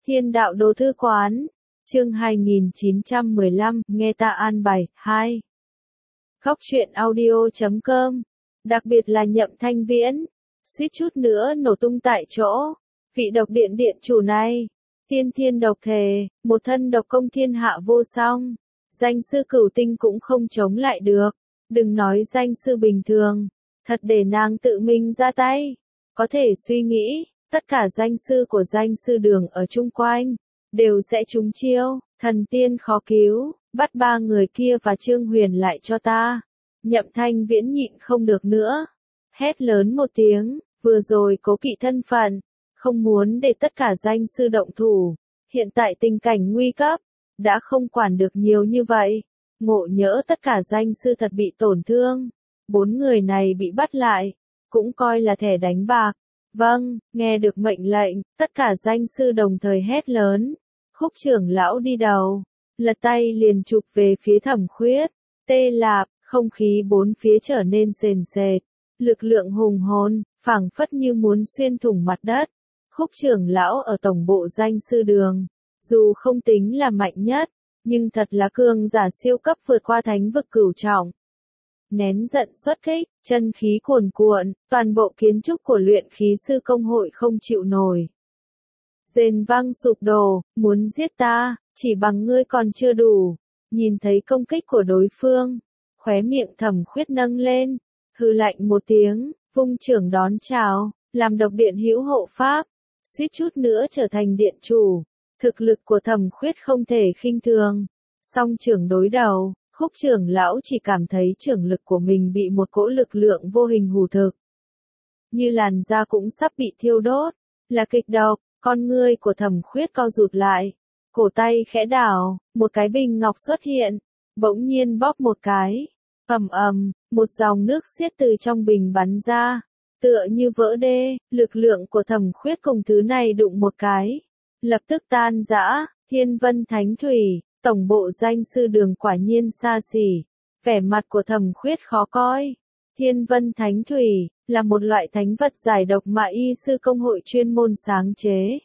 Thiên đạo đồ thư quán, chương 2915, nghe ta an bài, 2. Khóc chuyện audio.com, đặc biệt là Nhậm Thanh Viễn, suýt chút nữa nổ tung tại chỗ. Vị độc điện điện chủ này, tiên thiên độc thể, một thân độc công thiên hạ vô song, danh sư cửu tinh cũng không chống lại được. Đừng nói danh sư bình thường, thật để nàng tự mình ra tay, có thể suy nghĩ, tất cả danh sư của danh sư đường ở chung quanh, đều sẽ trúng chiêu, thần tiên khó cứu, bắt ba người kia và Trương Huyền lại cho ta. Nhậm Thanh Viễn nhịn không được nữa, hét lớn một tiếng, vừa rồi cố kỵ thân phận, không muốn để tất cả danh sư động thủ, hiện tại tình cảnh nguy cấp, đã không quản được nhiều như vậy, ngộ nhỡ tất cả danh sư thật bị tổn thương, 4 người này bị bắt lại, cũng coi là thẻ đánh bạc. Vâng, nghe được mệnh lệnh, tất cả danh sư đồng thời hét lớn. Khúc trưởng lão đi đầu, lật tay liền chụp về phía Thẩm Khuyết. Tê lạp, không khí bốn phía trở nên sền sệt, lực lượng hùng hồn, phảng phất như muốn xuyên thủng mặt đất. Khúc trưởng lão ở tổng bộ danh sư đường, dù không tính là mạnh nhất, nhưng thật là cường giả siêu cấp vượt qua thánh vực cửu trọng. Nén giận xuất kích, chân khí cuồn cuộn, toàn bộ kiến trúc của luyện khí sư công hội không chịu nổi. Rền vang sụp đổ, muốn giết ta, chỉ bằng ngươi còn chưa đủ. Nhìn thấy công kích của đối phương, khóe miệng Thẩm Khuyết nâng lên, hừ lạnh một tiếng, vung trưởng đón chào, làm độc điện hữu hộ pháp, suýt chút nữa trở thành điện chủ. Thực lực của Thẩm Khuyết không thể khinh thường. Song trưởng đối đầu, Khúc trưởng lão chỉ cảm thấy trưởng lực của mình bị một cỗ lực lượng vô hình hù thực. Như làn da cũng sắp bị thiêu đốt, là kịch độc, con ngươi của Thẩm Khuyết co rụt lại, cổ tay khẽ đảo, một cái bình ngọc xuất hiện, bỗng nhiên bóp một cái, ầm ầm, một dòng nước xiết từ trong bình bắn ra, tựa như vỡ đê, lực lượng của Thẩm Khuyết cùng thứ này đụng một cái, lập tức tan rã. Thiên Vân Thánh Thủy, tổng bộ danh sư đường quả nhiên xa xỉ, vẻ mặt của Thẩm Khuyết khó coi. Thiên Vân Thánh Thủy, là một loại thánh vật giải độc mà y sư công hội chuyên môn sáng chế.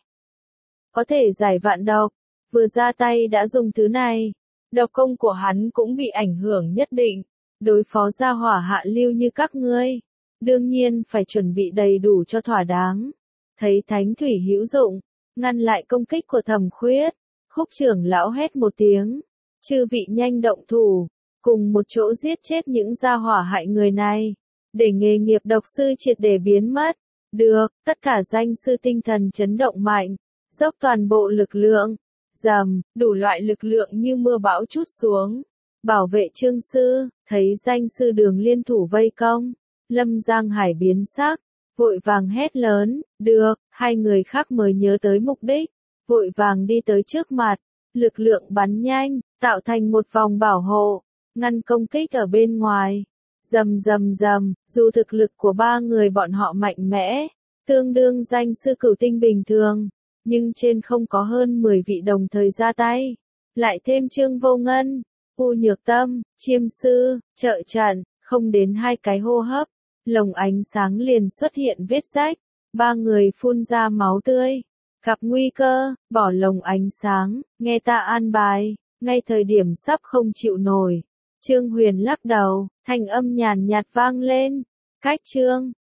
Có thể giải vạn độc, vừa ra tay đã dùng thứ này, độc công của hắn cũng bị ảnh hưởng nhất định, đối phó gia hỏa hạ lưu như các ngươi, đương nhiên phải chuẩn bị đầy đủ cho thỏa đáng. Thấy Thánh Thủy hữu dụng, ngăn lại công kích của Thẩm Khuyết, Khúc trưởng lão hét một tiếng, chư vị nhanh động thủ, cùng một chỗ giết chết những gia hỏa hại người này, để nghề nghiệp độc sư triệt để biến mất. Được, tất cả danh sư tinh thần chấn động mạnh, dốc toàn bộ lực lượng, dầm, đủ loại lực lượng như mưa bão trút xuống. Bảo vệ Trương sư, thấy danh sư đường liên thủ vây công, Lâm Giang Hải biến sắc, vội vàng hét lớn, được, hai người khác mới nhớ tới mục đích, vội vàng đi tới trước mặt, lực lượng bắn nhanh, tạo thành một vòng bảo hộ, ngăn công kích ở bên ngoài. Rầm rầm rầm, dù thực lực của ba người bọn họ mạnh mẽ, tương đương danh sư cửu tinh bình thường, nhưng trên không có hơn 10 vị đồng thời ra tay. Lại thêm Trương Vô Ngân, U Nhược Tâm, Chiêm Sư, trợ trận, không đến 2 cái hô hấp, lồng ánh sáng liền xuất hiện vết rách, ba người phun ra máu tươi. Gặp nguy cơ, bỏ lồng ánh sáng, nghe ta an bài, ngay thời điểm sắp không chịu nổi. Trương Huyền lắc đầu, thanh âm nhàn nhạt vang lên, cách Trương,